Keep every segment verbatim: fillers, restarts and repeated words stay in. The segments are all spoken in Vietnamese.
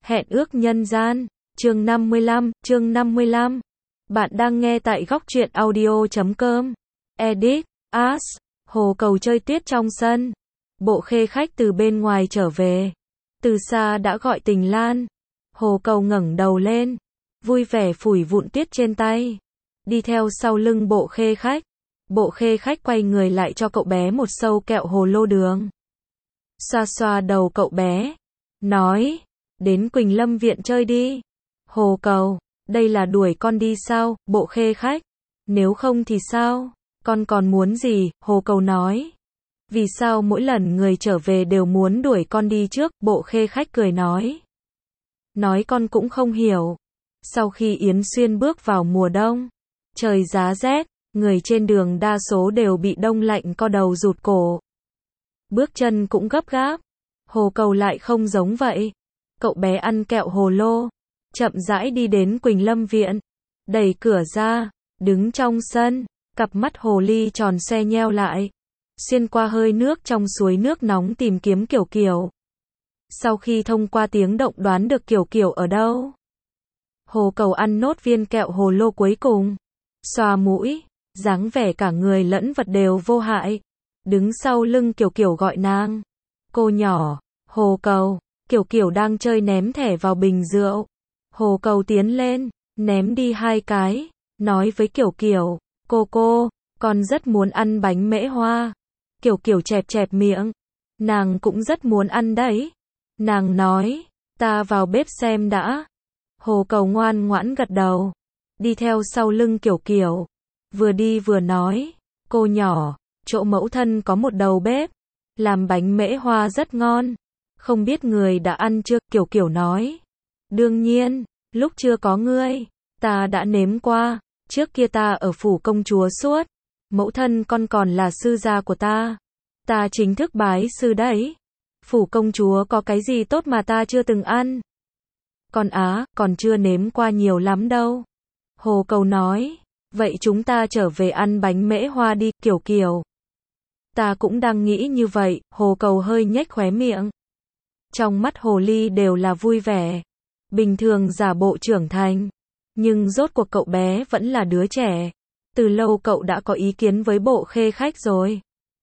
Hẹn ước nhân gian, chương năm mươi lăm, chương năm mươi lăm. Bạn đang nghe tại góc truyện audio chấm com. Edit, As, Hồ Cầu chơi tuyết trong sân. Bộ Khê khách từ bên ngoài trở về. Từ xa đã gọi Tình Lan. Hồ Cầu ngẩng đầu lên, vui vẻ phủi vụn tuyết trên tay. Đi theo sau lưng Bộ Khê khách. Bộ Khê khách quay người lại cho cậu bé một sâu kẹo hồ lô đường. Xoa xoa đầu cậu bé, nói, đến Quỳnh Lâm viện chơi đi. Hồ Cầu, đây là đuổi con đi sao? Bộ Khê khách, nếu không thì sao? Con còn muốn gì? Hồ Cầu nói. Vì sao mỗi lần người trở về đều muốn đuổi con đi trước? Bộ Khê khách cười nói. Nói con cũng không hiểu. Sau khi Yến Xuyên bước vào mùa đông, trời giá rét, người trên đường đa số đều bị đông lạnh co đầu rụt cổ. Bước chân cũng gấp gáp. Hồ Cầu lại không giống vậy. Cậu bé ăn kẹo hồ lô, chậm rãi đi đến Quỳnh Lâm viện, đẩy cửa ra, đứng trong sân, cặp mắt hồ ly tròn xoe nheo lại, xuyên qua hơi nước trong suối nước nóng tìm kiếm Kiều Kiều. Sau khi thông qua tiếng động đoán được Kiều Kiều ở đâu, Hồ Cầu ăn nốt viên kẹo hồ lô cuối cùng, xoa mũi, dáng vẻ cả người lẫn vật đều vô hại, đứng sau lưng Kiều Kiều gọi nàng. Cô nhỏ, Hồ Cầu. Kiều Kiều đang chơi ném thẻ vào bình rượu. Hồ Cầu tiến lên, ném đi hai cái, nói với Kiều Kiều, cô cô, con rất muốn ăn bánh mễ hoa. Kiều Kiều chẹp chẹp miệng, nàng cũng rất muốn ăn đấy. Nàng nói, ta vào bếp xem đã. Hồ Cầu ngoan ngoãn gật đầu, đi theo sau lưng Kiều Kiều, vừa đi vừa nói, cô nhỏ, chỗ mẫu thân có một đầu bếp, làm bánh mễ hoa rất ngon. Không biết người đã ăn chưa? Kiều Kiều nói. Đương nhiên, lúc chưa có ngươi, ta đã nếm qua. Trước kia ta ở phủ công chúa suốt. Mẫu thân con còn là sư gia của ta. Ta chính thức bái sư đấy. Phủ công chúa có cái gì tốt mà ta chưa từng ăn? Con á, còn chưa nếm qua nhiều lắm đâu. Hồ Cầu nói. Vậy chúng ta trở về ăn bánh mễ hoa đi, Kiều Kiều. Ta cũng đang nghĩ như vậy. Hồ Cầu hơi nhếch khóe miệng. Trong mắt hồ ly đều là vui vẻ. Bình thường giả bộ trưởng thành. Nhưng rốt cuộc cậu bé vẫn là đứa trẻ. Từ lâu cậu đã có ý kiến với Bộ Khê khách rồi.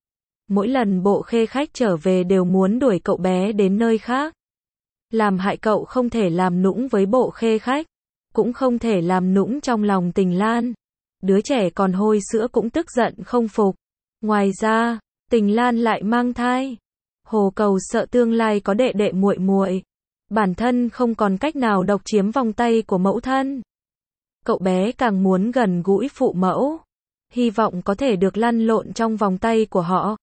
Mỗi lần Bộ Khê khách trở về đều muốn đuổi cậu bé đến nơi khác. Làm hại cậu không thể làm nũng với Bộ Khê khách. Cũng không thể làm nũng trong lòng Tình Lan. Đứa trẻ còn hôi sữa cũng tức giận không phục. Ngoài ra, Tình Lan lại mang thai. Hồ Cầu sợ tương lai có đệ đệ muội muội, bản thân không còn cách nào độc chiếm vòng tay của mẫu thân. Cậu bé càng muốn gần gũi phụ mẫu, hy vọng có thể được lăn lộn trong vòng tay của họ.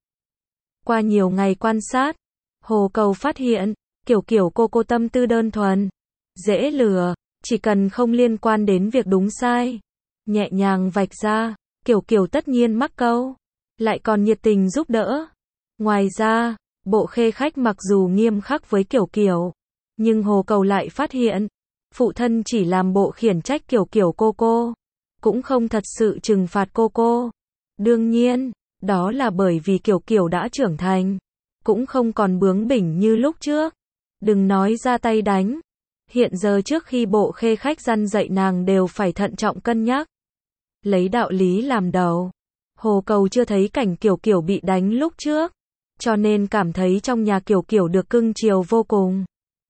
Qua nhiều ngày quan sát, Hồ Cầu phát hiện, Kiều Kiều cô cô tâm tư đơn thuần, dễ lừa, chỉ cần không liên quan đến việc đúng sai, nhẹ nhàng vạch ra, Kiều Kiều tất nhiên mắc câu, lại còn nhiệt tình giúp đỡ. Ngoài ra, Bộ Khê khách mặc dù nghiêm khắc với Kiều Kiều, nhưng Hồ Cầu lại phát hiện, phụ thân chỉ làm bộ khiển trách Kiều Kiều cô cô, cũng không thật sự trừng phạt cô cô. Đương nhiên, đó là bởi vì Kiều Kiều đã trưởng thành, cũng không còn bướng bỉnh như lúc trước. Đừng nói ra tay đánh, hiện giờ trước khi Bộ Khê khách răn dạy nàng đều phải thận trọng cân nhắc. Lấy đạo lý làm đầu, Hồ Cầu chưa thấy cảnh Kiều Kiều bị đánh lúc trước, cho nên cảm thấy trong nhà Kiều Kiều được cưng chiều vô cùng.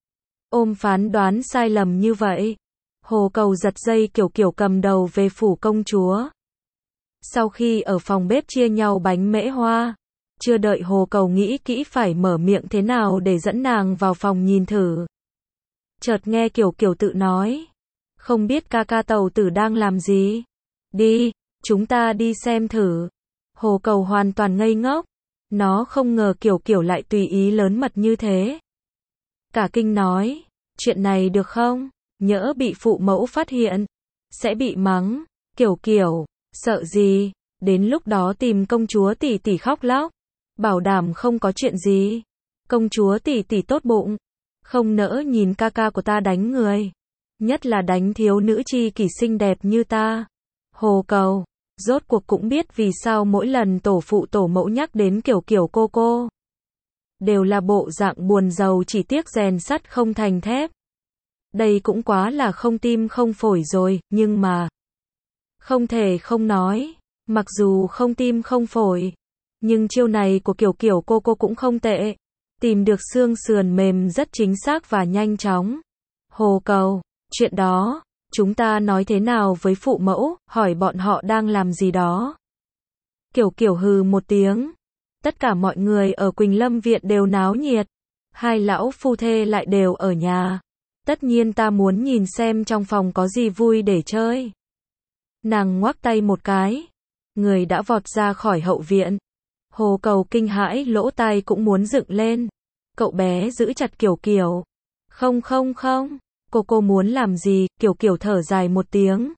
Ôm phán đoán sai lầm như vậy, Hồ Cầu giật dây Kiều Kiều cầm đầu về phủ công chúa. Sau khi ở phòng bếp chia nhau bánh mễ hoa, chưa đợi Hồ Cầu nghĩ kỹ phải mở miệng thế nào để dẫn nàng vào phòng nhìn thử, chợt nghe Kiều Kiều tự nói, không biết ca ca Tàu Tử đang làm gì? Đi, chúng ta đi xem thử. Hồ Cầu hoàn toàn ngây ngốc. Nó không ngờ Kiều Kiều lại tùy ý lớn mật như thế. Cả kinh nói, chuyện này được không? Nhỡ bị phụ mẫu phát hiện, sẽ bị mắng. Kiều Kiều, sợ gì? Đến lúc đó tìm công chúa tỷ tỷ khóc lóc, bảo đảm không có chuyện gì. Công chúa tỷ tỷ tốt bụng, không nỡ nhìn ca ca của ta đánh người, nhất là đánh thiếu nữ chi kỷ xinh đẹp như ta. Hồ Cầu rốt cuộc cũng biết vì sao mỗi lần tổ phụ tổ mẫu nhắc đến Kiều Kiều cô cô, đều là bộ dạng buồn rầu chỉ tiếc rèn sắt không thành thép. Đây cũng quá là không tim không phổi rồi, nhưng mà không thể không nói, mặc dù không tim không phổi, nhưng chiêu này của Kiều Kiều cô cô cũng không tệ. Tìm được xương sườn mềm rất chính xác và nhanh chóng. Hồ Cầu, chuyện đó, chúng ta nói thế nào với phụ mẫu, hỏi bọn họ đang làm gì đó. Kiều Kiều hừ một tiếng. Tất cả mọi người ở Quỳnh Lâm Viện đều náo nhiệt. Hai lão phu thê lại đều ở nhà. Tất nhiên ta muốn nhìn xem trong phòng có gì vui để chơi. Nàng ngoắc tay một cái. Người đã vọt ra khỏi hậu viện. Hồ Cầu kinh hãi lỗ tai cũng muốn dựng lên. Cậu bé giữ chặt Kiều Kiều. Không không không, cô cô muốn làm gì? Kiều Kiều thở dài một tiếng.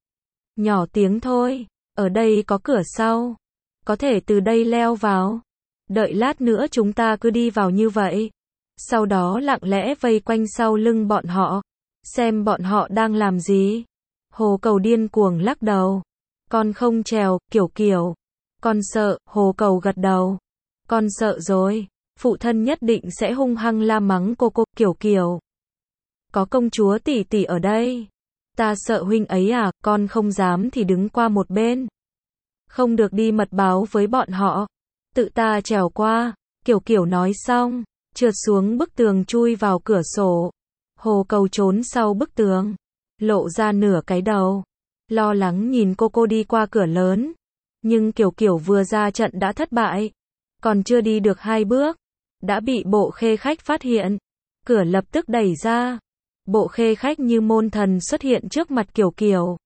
Nhỏ tiếng thôi, ở đây có cửa sau. Có thể từ đây leo vào. Đợi lát nữa chúng ta cứ đi vào như vậy. Sau đó lặng lẽ vây quanh sau lưng bọn họ. Xem bọn họ đang làm gì. Hồ Cầu điên cuồng lắc đầu. Con không trèo, Kiều Kiều. Con sợ, Hồ Cầu gật đầu. Con sợ rồi. Phụ thân nhất định sẽ hung hăng la mắng cô cô, Kiều Kiều. Có công chúa tỷ tỷ ở đây. Ta sợ huynh ấy à, con không dám thì đứng qua một bên. Không được đi mật báo với bọn họ. Tự ta trèo qua. Kiều Kiều nói xong, trượt xuống bức tường chui vào cửa sổ. Hồ Cầu trốn sau bức tường, lộ ra nửa cái đầu. Lo lắng nhìn cô cô đi qua cửa lớn. Nhưng Kiều Kiều vừa ra trận đã thất bại. Còn chưa đi được hai bước, đã bị Bộ Khê Khách phát hiện. Cửa lập tức đẩy ra. Bộ Khê Khách như môn thần xuất hiện trước mặt Kiều Kiều.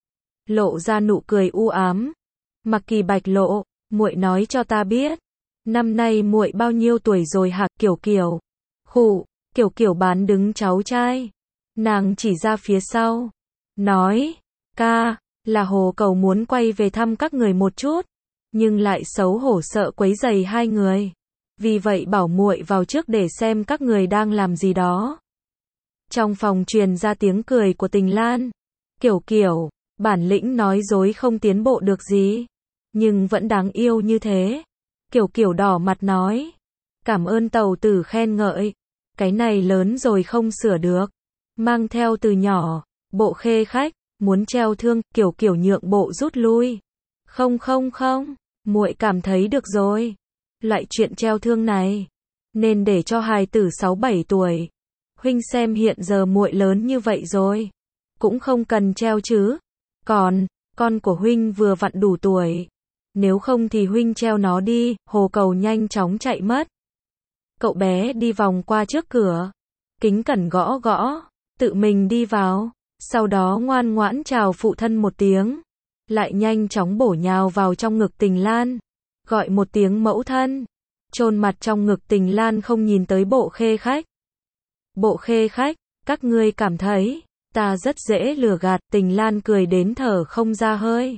Lộ ra nụ cười u ám. Mặc Kỳ Bạch Lộ, muội nói cho ta biết, năm nay muội bao nhiêu tuổi rồi hả? Kiều Kiều. Khụ, Kiều Kiều bán đứng cháu trai. Nàng chỉ ra phía sau, nói, ca, là Hồ Cầu muốn quay về thăm các người một chút, nhưng lại xấu hổ sợ quấy rầy hai người. Vì vậy bảo muội vào trước để xem các người đang làm gì đó. Trong phòng truyền ra tiếng cười của Tình Lan. Kiều Kiều, bản lĩnh nói dối không tiến bộ được gì, nhưng vẫn đáng yêu như thế. Kiều Kiều đỏ mặt nói, cảm ơn tàu tử khen ngợi, cái này lớn rồi không sửa được. Mang theo từ nhỏ, Bộ Khê Khách, muốn treo thương, Kiều Kiều nhượng bộ rút lui. Không không không, muội cảm thấy được rồi. Loại chuyện treo thương này, nên để cho hài tử sáu bảy tuổi. Huynh xem hiện giờ muội lớn như vậy rồi, cũng không cần treo chứ. Còn, con của huynh vừa vặn đủ tuổi. Nếu không thì huynh treo nó đi. Hồ Cầu nhanh chóng chạy mất. Cậu bé đi vòng qua trước cửa, kính cẩn gõ gõ, tự mình đi vào. Sau đó ngoan ngoãn chào phụ thân một tiếng, lại nhanh chóng bổ nhào vào trong ngực Tình Lan, gọi một tiếng mẫu thân, chôn mặt trong ngực Tình Lan không nhìn tới Bộ Khê Khách. Bộ Khê Khách, các ngươi cảm thấy ta rất dễ lừa gạt? Tình Lan cười đến thở không ra hơi.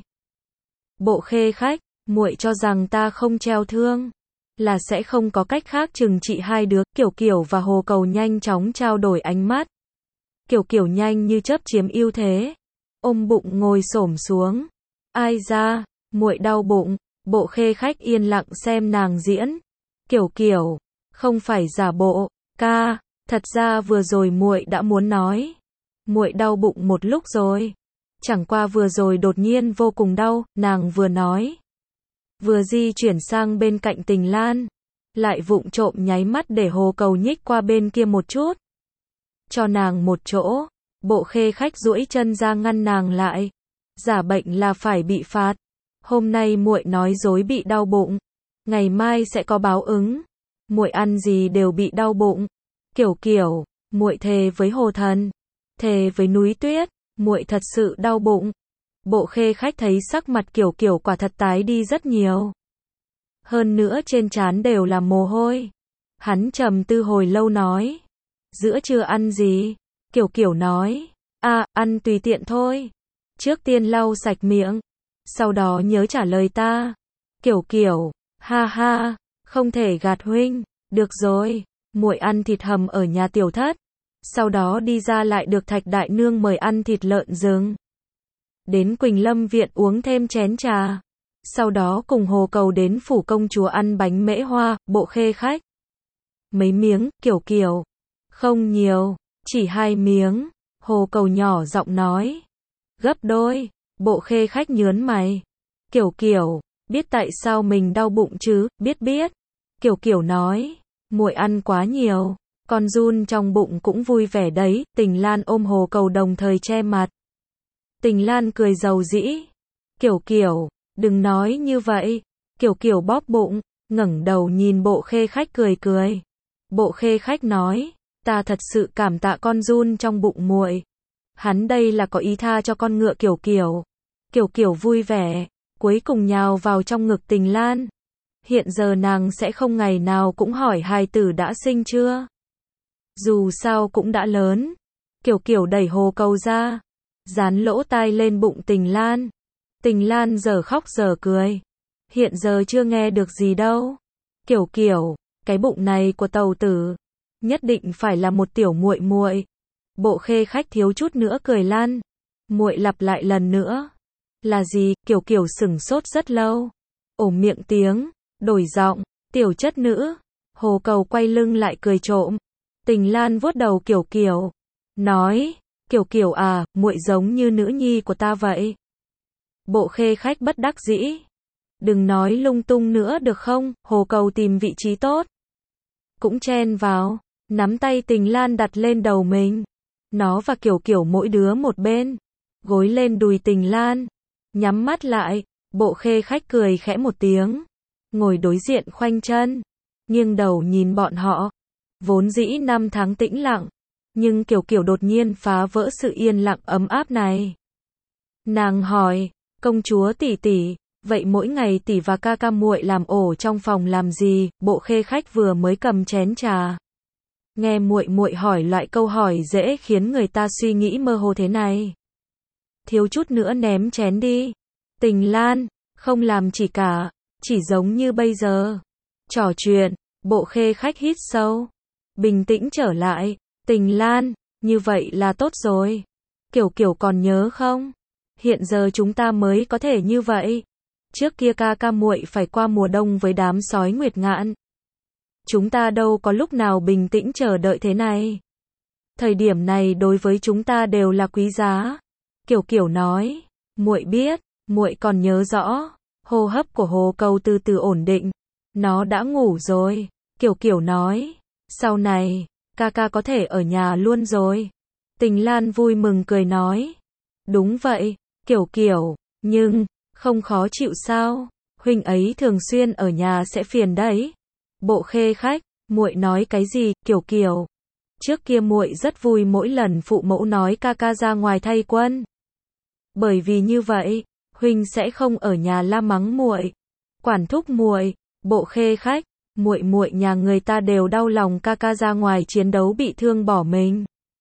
Bộ Khê Khách, muội cho rằng ta không treo thương là sẽ không có cách khác trừng trị hai đứa? Kiều Kiều và Hồ Cầu nhanh chóng trao đổi ánh mắt. Kiều Kiều nhanh như chớp chiếm ưu thế, ôm bụng ngồi xổm xuống. Ai ra, muội đau bụng. Bộ Khê Khách yên lặng xem nàng diễn. Kiều Kiều, không phải giả bộ, ca, thật ra vừa rồi muội đã muốn nói, muội đau bụng một lúc rồi. Chẳng qua vừa rồi đột nhiên vô cùng đau, nàng vừa nói, vừa di chuyển sang bên cạnh Tình Lan, lại vụng trộm nháy mắt để Hồ Cầu nhích qua bên kia một chút, cho nàng một chỗ. Bộ Khê Khách duỗi chân ra ngăn nàng lại. Giả bệnh là phải bị phạt. Hôm nay muội nói dối bị đau bụng, ngày mai sẽ có báo ứng. Muội ăn gì đều bị đau bụng. Kiều Kiều, muội thề với Hồ Thần, thề với núi tuyết, muội thật sự đau bụng. Bộ Khê Khách thấy sắc mặt Kiều Kiều quả thật tái đi rất nhiều. Hơn nữa trên trán đều là mồ hôi. Hắn trầm tư hồi lâu nói, giữa trưa ăn gì? Kiều Kiều nói, à, ăn tùy tiện thôi. Trước tiên lau sạch miệng, sau đó nhớ trả lời ta. Kiều Kiều, ha ha, không thể gạt huynh. Được rồi, muội ăn thịt hầm ở nhà tiểu thất, sau đó đi ra lại được Thạch đại nương mời ăn thịt lợn rừng. Đến Quỳnh Lâm Viện uống thêm chén trà, sau đó cùng Hồ Cầu đến phủ công chúa ăn bánh mễ hoa. Bộ Khê Khách, mấy miếng? Kiều Kiều, không nhiều, chỉ hai miếng. Hồ Cầu nhỏ giọng nói. Gấp đôi. Bộ Khê Khách nhớn mày. Kiểu Kiểu, biết tại sao mình đau bụng chứ? Biết biết. Kiểu Kiểu nói. Muội ăn quá nhiều. Con giun trong bụng cũng vui vẻ đấy. Tình Lan ôm Hồ Cầu đồng thời che mặt. Tình Lan cười rầu rĩ. Kiểu Kiểu, đừng nói như vậy. Kiểu Kiểu bóp bụng, ngẩng đầu nhìn Bộ Khê Khách cười cười. Bộ Khê Khách nói, ta thật sự cảm tạ con giun trong bụng muội. Hắn đây là có ý tha cho con ngựa Kiểu Kiểu. Kiểu Kiểu vui vẻ, cuối cùng nhào vào trong ngực Tình Lan. Hiện giờ nàng sẽ không ngày nào cũng hỏi hài tử đã sinh chưa. Dù sao cũng đã lớn. Kiểu Kiểu đẩy Hồ Cầu ra, dán lỗ tai lên bụng Tình Lan. Tình Lan giờ khóc giờ cười. Hiện giờ chưa nghe được gì đâu. Kiểu Kiểu, cái bụng này của tàu tử, nhất định phải là một tiểu muội muội. Bộ Khê Khách thiếu chút nữa cười lan. Muội lặp lại lần nữa. Là gì? Kiểu Kiểu sửng sốt rất lâu. Ổm miệng tiếng, đổi giọng, tiểu chất nữ. Hồ Cầu quay lưng lại cười trộm. Tình Lan vuốt đầu Kiểu Kiểu, nói, Kiểu Kiểu à, muội giống như nữ nhi của ta vậy. Bộ Khê Khách bất đắc dĩ. Đừng nói lung tung nữa được không? Hồ Cầu tìm vị trí tốt, cũng chen vào, nắm tay Tình Lan đặt lên đầu mình. Nó và Kiểu Kiểu mỗi đứa một bên, gối lên đùi Tình Lan, nhắm mắt lại. Bộ Khê Khách cười khẽ một tiếng, ngồi đối diện khoanh chân, nghiêng đầu nhìn bọn họ. Vốn dĩ năm tháng tĩnh lặng, nhưng Kiểu Kiểu đột nhiên phá vỡ sự yên lặng ấm áp này. Nàng hỏi, công chúa tỷ tỷ, vậy mỗi ngày tỷ và ca ca muội làm ổ trong phòng làm gì? Bộ Khê Khách vừa mới cầm chén trà, nghe muội muội hỏi loại câu hỏi dễ khiến người ta suy nghĩ mơ hồ thế này, thiếu chút nữa ném chén đi. Tình Lan, không làm chỉ cả, chỉ giống như bây giờ. Trò chuyện. Bộ Khê Khách hít sâu, bình tĩnh trở lại. Tình Lan, như vậy là tốt rồi. Kiểu Kiểu còn nhớ không? Hiện giờ chúng ta mới có thể như vậy. Trước kia ca ca muội phải qua mùa đông với đám sói Nguyệt Ngạn. Chúng ta đâu có lúc nào bình tĩnh chờ đợi thế này. Thời điểm này đối với chúng ta đều là quý giá. Kiểu Kiểu nói, muội biết, muội còn nhớ rõ. Hô hấp của Hồ Cầu từ từ ổn định. Nó đã ngủ rồi. Kiểu Kiểu nói, sau này, ca ca có thể ở nhà luôn rồi. Tình Lan vui mừng cười nói, đúng vậy, Kiểu Kiểu, nhưng, không khó chịu sao? Huynh ấy thường xuyên ở nhà sẽ phiền đấy. Bộ Khê Khách, muội nói cái gì? Kiểu Kiểu, trước kia muội rất vui mỗi lần phụ mẫu nói ca ca ra ngoài thay quân. Bởi vì như vậy, huynh sẽ không ở nhà la mắng muội, quản thúc muội. Bộ Khê Khách, muội muội nhà người ta đều đau lòng ca ca ra ngoài chiến đấu bị thương bỏ mình.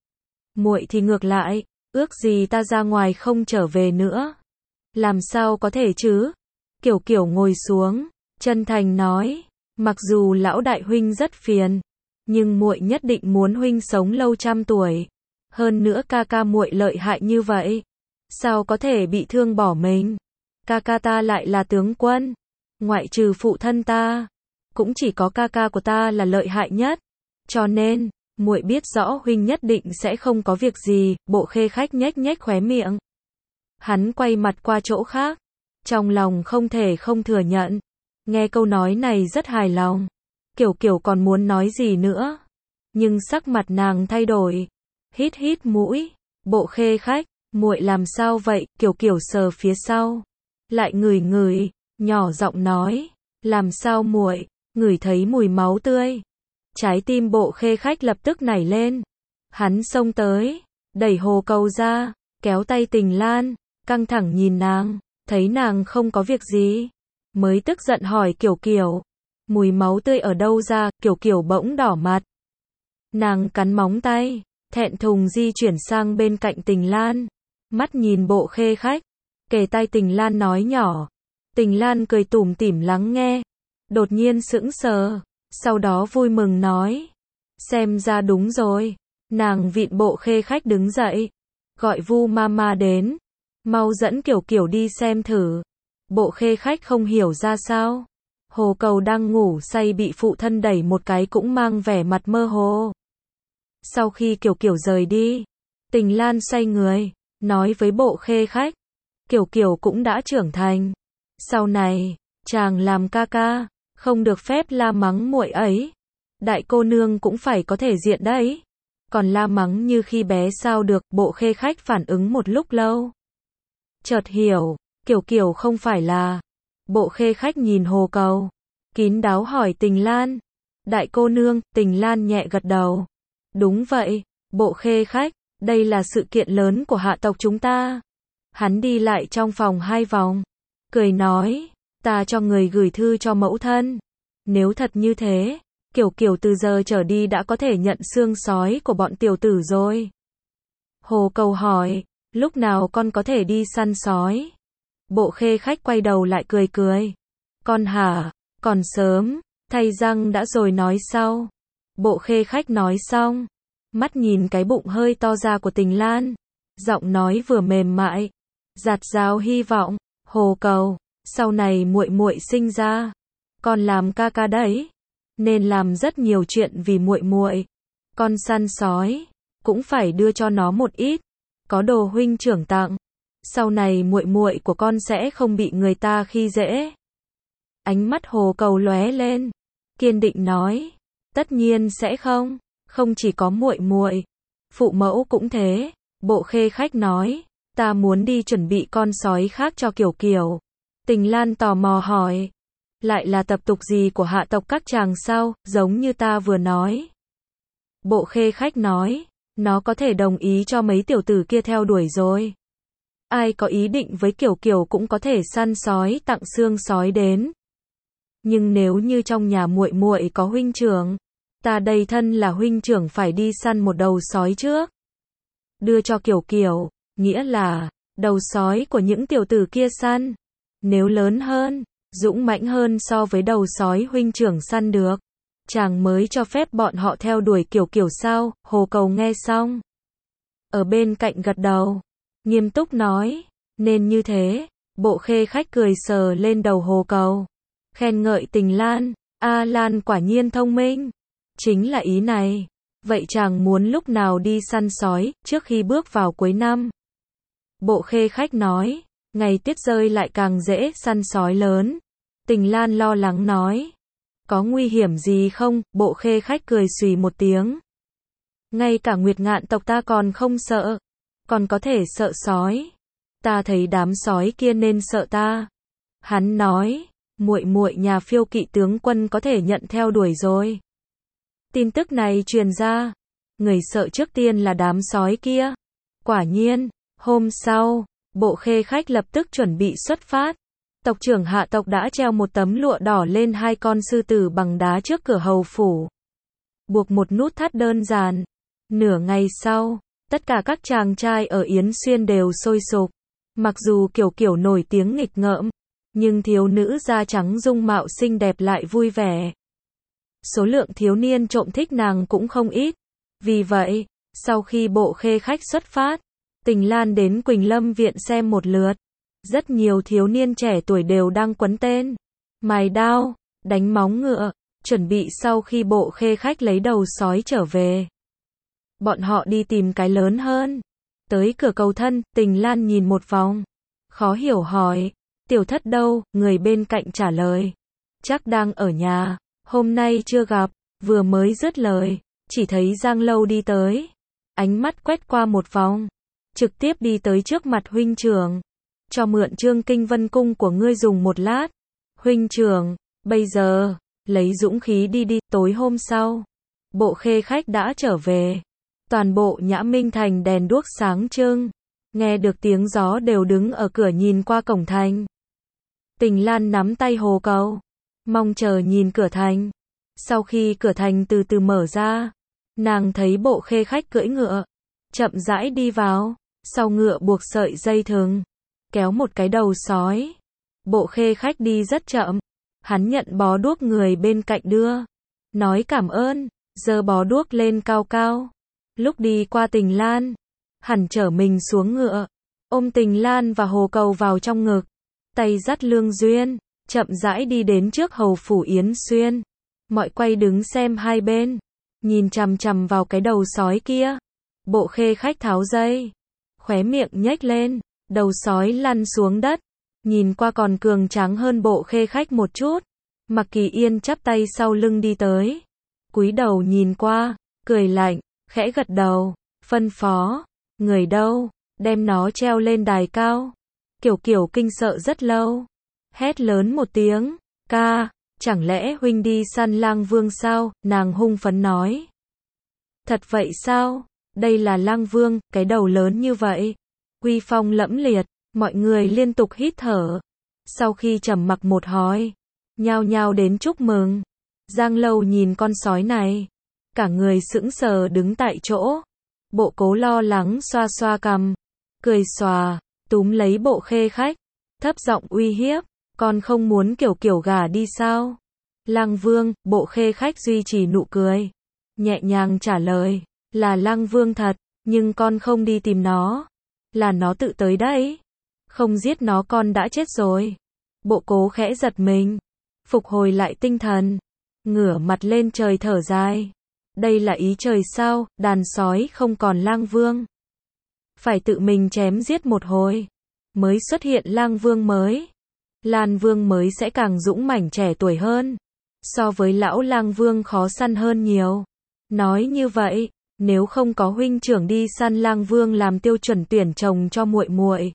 Muội thì ngược lại, ước gì ta ra ngoài không trở về nữa. Làm sao có thể chứ? Kiểu Kiểu ngồi xuống, chân thành nói, mặc dù lão đại huynh rất phiền, nhưng muội nhất định muốn huynh sống lâu trăm tuổi. Hơn nữa ca ca muội lợi hại như vậy, sao có thể bị thương bỏ mình? Ca ca ta lại là tướng quân, ngoại trừ phụ thân ta, cũng chỉ có ca ca của ta là lợi hại nhất. Cho nên, muội biết rõ huynh nhất định sẽ không có việc gì. Bộ Khê Khách nhếch nhếch khóe miệng. Hắn quay mặt qua chỗ khác, trong lòng không thể không thừa nhận. Nghe câu nói này rất hài lòng. Kiểu Kiểu còn muốn nói gì nữa, nhưng sắc mặt nàng thay đổi. Hít hít mũi. Bộ Khê Khách, muội làm sao vậy? Kiểu Kiểu sờ phía sau, lại ngửi ngửi, nhỏ giọng nói, làm sao muội? Ngửi thấy mùi máu tươi. Trái tim Bộ Khê Khách lập tức nảy lên. Hắn xông tới, đẩy Hồ Cầu ra, kéo tay Tình Lan, căng thẳng nhìn nàng, thấy nàng không có việc gì, mới tức giận hỏi Kiểu Kiểu, mùi máu tươi ở đâu ra? Kiểu Kiểu bỗng đỏ mặt. Nàng cắn móng tay, thẹn thùng di chuyển sang bên cạnh Tình Lan, mắt nhìn Bộ Khê Khách, kề tai Tình Lan nói nhỏ. Tình Lan cười tủm tỉm lắng nghe, đột nhiên sững sờ, sau đó vui mừng nói, xem ra đúng rồi. Nàng vịn Bộ Khê Khách đứng dậy, gọi Vu Mama đến, mau dẫn Kiểu Kiểu đi xem thử. Bộ Khê Khách không hiểu ra sao, Hồ Cầu đang ngủ say bị phụ thân đẩy một cái cũng mang vẻ mặt mơ hồ. Sau khi Kiểu Kiểu rời đi, Tình Lan xoay người, nói với Bộ Khê Khách, Kiều Kiều cũng đã trưởng thành. Sau này, chàng làm ca ca, không được phép la mắng muội ấy. Đại cô nương cũng phải có thể diện đấy. Còn la mắng như khi bé sao được, Bộ Khê Khách phản ứng một lúc lâu. Chợt hiểu, Kiều Kiều không phải là. Bộ Khê Khách nhìn Hồ Cầu, kín đáo hỏi Tình Lan. Đại cô nương, Tình Lan nhẹ gật đầu. Đúng vậy, Bộ Khê Khách, đây là sự kiện lớn của hạ tộc chúng ta. Hắn đi lại trong phòng hai vòng, cười nói, ta cho người gửi thư cho mẫu thân. Nếu thật như thế, Kiều Kiều từ giờ trở đi đã có thể nhận xương sói của bọn tiểu tử rồi. Hồ Cầu hỏi, lúc nào con có thể đi săn sói? Bộ Khê Khách quay đầu lại cười cười. Con hả, còn sớm, thay răng đã rồi nói sau. Bộ Khê Khách nói xong, mắt nhìn cái bụng hơi to ra của Tình Lan, giọng nói vừa mềm mại, dạt dào hy vọng. Hồ Cầu, sau này muội muội sinh ra, con làm ca ca đấy, nên làm rất nhiều chuyện vì muội muội. Con săn sói, cũng phải đưa cho nó một ít, có đồ huynh trưởng tặng. Sau này muội muội của con sẽ không bị người ta khi dễ. Ánh mắt Hồ Cầu lóe lên, kiên định nói, tất nhiên sẽ không, không chỉ có muội muội, phụ mẫu cũng thế. Bộ Khê Khách nói, ta muốn đi chuẩn bị con sói khác cho Kiều Kiều. Tình Lan tò mò hỏi, lại là tập tục gì của hạ tộc các chàng sao, giống như ta vừa nói. Bộ Khê Khách nói, nó có thể đồng ý cho mấy tiểu tử kia theo đuổi rồi. Ai có ý định với Kiều Kiều cũng có thể săn sói tặng xương sói đến. Nhưng nếu như trong nhà muội muội có huynh trưởng, ta đây thân là huynh trưởng phải đi săn một đầu sói trước. Đưa cho Kiều Kiều, nghĩa là, đầu sói của những tiểu tử kia săn. Nếu lớn hơn, dũng mãnh hơn so với đầu sói huynh trưởng săn được, chàng mới cho phép bọn họ theo đuổi Kiều Kiều sao? Hồ Cầu nghe xong, ở bên cạnh gật đầu, nghiêm túc nói, nên như thế. Bộ Khê Khách cười sờ lên đầu Hồ Cầu, khen ngợi Tình Lan, A Lan quả nhiên thông minh. Chính là ý này. Vậy chàng muốn lúc nào đi săn sói, trước khi bước vào cuối năm? Bộ Khê Khách nói, ngày tiết rơi lại càng dễ săn sói lớn. Tình Lan lo lắng nói, có nguy hiểm gì không? Bộ Khê Khách cười xùy một tiếng. Ngay cả Nguyệt Ngạn tộc ta còn không sợ, còn có thể sợ sói. Ta thấy đám sói kia nên sợ ta. Hắn nói, muội muội nhà Phiêu Kỵ tướng quân có thể nhận theo đuổi rồi. Tin tức này truyền ra, người sợ trước tiên là đám sói kia. Quả nhiên, hôm sau, Bộ Khê Khách lập tức chuẩn bị xuất phát. Tộc trưởng hạ tộc đã treo một tấm lụa đỏ lên hai con sư tử bằng đá trước cửa hầu phủ, buộc một nút thắt đơn giản. Nửa ngày sau, tất cả các chàng trai ở Yến Xuyên đều sôi sục. Mặc dù Kiều Kiều nổi tiếng nghịch ngợm, nhưng thiếu nữ da trắng dung mạo xinh đẹp lại vui vẻ. Số lượng thiếu niên trộm thích nàng cũng không ít. Vì vậy, sau khi Bộ Khê Khách xuất phát, Tình Lan đến Quỳnh Lâm viện xem một lượt. Rất nhiều thiếu niên trẻ tuổi đều đang quấn tên, mài đao, đánh móng ngựa, chuẩn bị sau khi Bộ Khê Khách lấy đầu sói trở về. Bọn họ đi tìm cái lớn hơn. Tới cửa cầu thân, Tình Lan nhìn một vòng, khó hiểu hỏi, tiểu thất đâu? Người bên cạnh trả lời, chắc đang ở nhà, hôm nay chưa gặp. Vừa mới dứt lời, chỉ thấy Giang Lâu đi tới, ánh mắt quét qua một vòng, trực tiếp đi tới trước mặt huynh trưởng. Cho mượn Trương Kinh Vân cung của ngươi dùng một lát. Huynh trưởng, bây giờ, lấy dũng khí đi đi. Tối hôm sau, Bộ Khê Khách đã trở về. Toàn bộ Nhã Minh thành đèn đuốc sáng trưng. Nghe được tiếng gió đều đứng ở cửa nhìn qua cổng thành. Tình Lan nắm tay Hồ Cầu, mong chờ nhìn cửa thành. Sau khi cửa thành từ từ mở ra, nàng thấy Bộ Khê Khách cưỡi ngựa, chậm rãi đi vào, sau ngựa buộc sợi dây thừng, kéo một cái đầu sói. Bộ Khê Khách đi rất chậm, hắn nhận bó đuốc người bên cạnh đưa, nói cảm ơn, giơ bó đuốc lên cao cao. Lúc đi qua Tình Lan, hẳn trở mình xuống ngựa, ôm Tình Lan và Hồ Cầu vào trong ngực, tay dắt Lương Duyên, chậm rãi đi đến trước hầu phủ Yến Xuyên. Mọi quay đứng xem hai bên, nhìn chằm chằm vào cái đầu sói kia. Bộ khê khách tháo dây, khóe miệng nhếch lên, đầu sói lăn xuống đất, nhìn qua còn cường tráng hơn bộ khê khách một chút. Mạc Kỳ Yên chắp tay sau lưng đi tới, cúi đầu nhìn qua, cười lạnh, khẽ gật đầu, phân phó, người đâu, đem nó treo lên đài cao. Kiểu Kiểu kinh sợ rất lâu, hét lớn một tiếng, ca, chẳng lẽ huynh đi săn lang vương sao, nàng hung phấn nói. Thật vậy sao, đây là lang vương, cái đầu lớn như vậy, uy phong lẫm liệt, mọi người liên tục hít thở. Sau khi trầm mặc một hồi, nhao nhao đến chúc mừng. Giang Lâu nhìn con sói này, cả người sững sờ đứng tại chỗ. Bộ Cố lo lắng xoa xoa cằm, cười xòa, túm lấy bộ khê khách, thấp giọng uy hiếp, con không muốn Kiểu Kiểu gả đi sao? Lang Vương, bộ khê khách duy trì nụ cười, nhẹ nhàng trả lời, là Lang Vương thật, nhưng con không đi tìm nó, là nó tự tới đấy. Không giết nó con đã chết rồi. Bộ Cố khẽ giật mình, phục hồi lại tinh thần, ngửa mặt lên trời thở dài. Đây là ý trời sao, đàn sói không còn Lang Vương, phải tự mình chém giết một hồi, mới xuất hiện Lang Vương mới. Lan Vương mới sẽ càng dũng mãnh trẻ tuổi hơn, so với lão Lang Vương khó săn hơn nhiều. Nói như vậy, nếu không có huynh trưởng đi săn Lang Vương làm tiêu chuẩn tuyển chồng cho muội muội,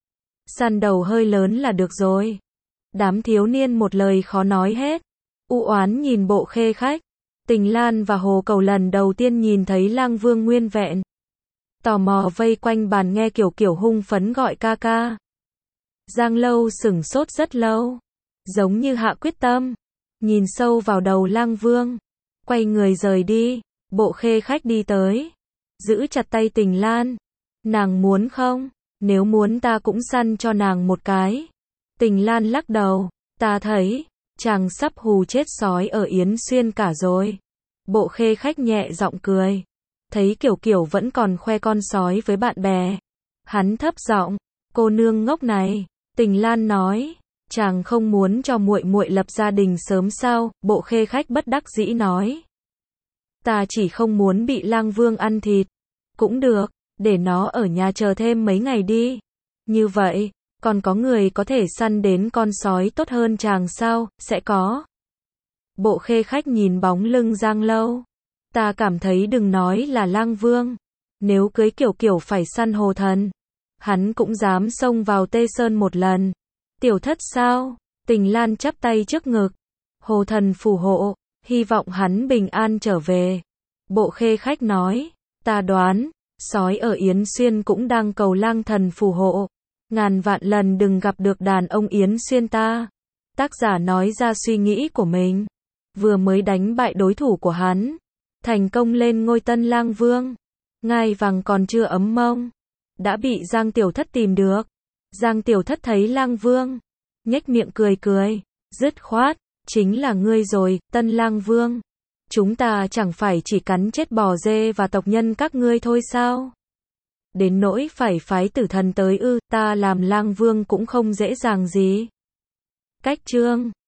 săn đầu hơi lớn là được rồi. Đám thiếu niên một lời khó nói hết, u oán nhìn bộ khê khách. Tình Lan và Hồ Cầu lần đầu tiên nhìn thấy Lang Vương nguyên vẹn, tò mò vây quanh bàn nghe Kiểu Kiểu hung phấn gọi ca ca. Giang Lâu sửng sốt rất lâu, giống như hạ quyết tâm, nhìn sâu vào đầu Lang Vương, quay người rời đi. Bộ khê khách đi tới, giữ chặt tay Tình Lan. Nàng muốn không? Nếu muốn ta cũng săn cho nàng một cái. Tình Lan lắc đầu, ta thấy, chàng sắp hù chết sói ở Yến Xuyên cả rồi. Bộ khê khách nhẹ giọng cười, thấy Kiểu Kiểu vẫn còn khoe con sói với bạn bè. Hắn thấp giọng, cô nương ngốc này. Tình Lan nói, chàng không muốn cho muội muội lập gia đình sớm sao? Bộ khê khách bất đắc dĩ nói, ta chỉ không muốn bị Lang Vương ăn thịt. Cũng được, để nó ở nhà chờ thêm mấy ngày đi. Như vậy, còn có người có thể săn đến con sói tốt hơn chàng sao? Sẽ có. Bộ khê khách nhìn bóng lưng Giang Lâu, ta cảm thấy đừng nói là Lang Vương, nếu cưới Kiểu Kiểu phải săn hồ thần, hắn cũng dám xông vào Tê Sơn một lần. Tiểu thất sao? Tình Lan chắp tay trước ngực, hồ thần phù hộ, hy vọng hắn bình an trở về. Bộ khê khách nói, ta đoán, sói ở Yến Xuyên cũng đang cầu Lang thần phù hộ. Ngàn vạn lần đừng gặp được đàn ông Yến Xuyên ta. Tác giả nói ra suy nghĩ của mình, vừa mới đánh bại đối thủ của hắn, thành công lên ngôi tân Lang Vương. Ngai vàng còn chưa ấm mông, đã bị Giang Tiểu Thất tìm được. Giang Tiểu Thất thấy Lang Vương, nhếch miệng cười cười, dứt khoát, chính là ngươi rồi, tân Lang Vương. Chúng ta chẳng phải chỉ cắn chết bò dê và tộc nhân các ngươi thôi sao? Đến nỗi phải phái tử thần tới ư, ta làm Lang Vương cũng không dễ dàng gì. Cách chương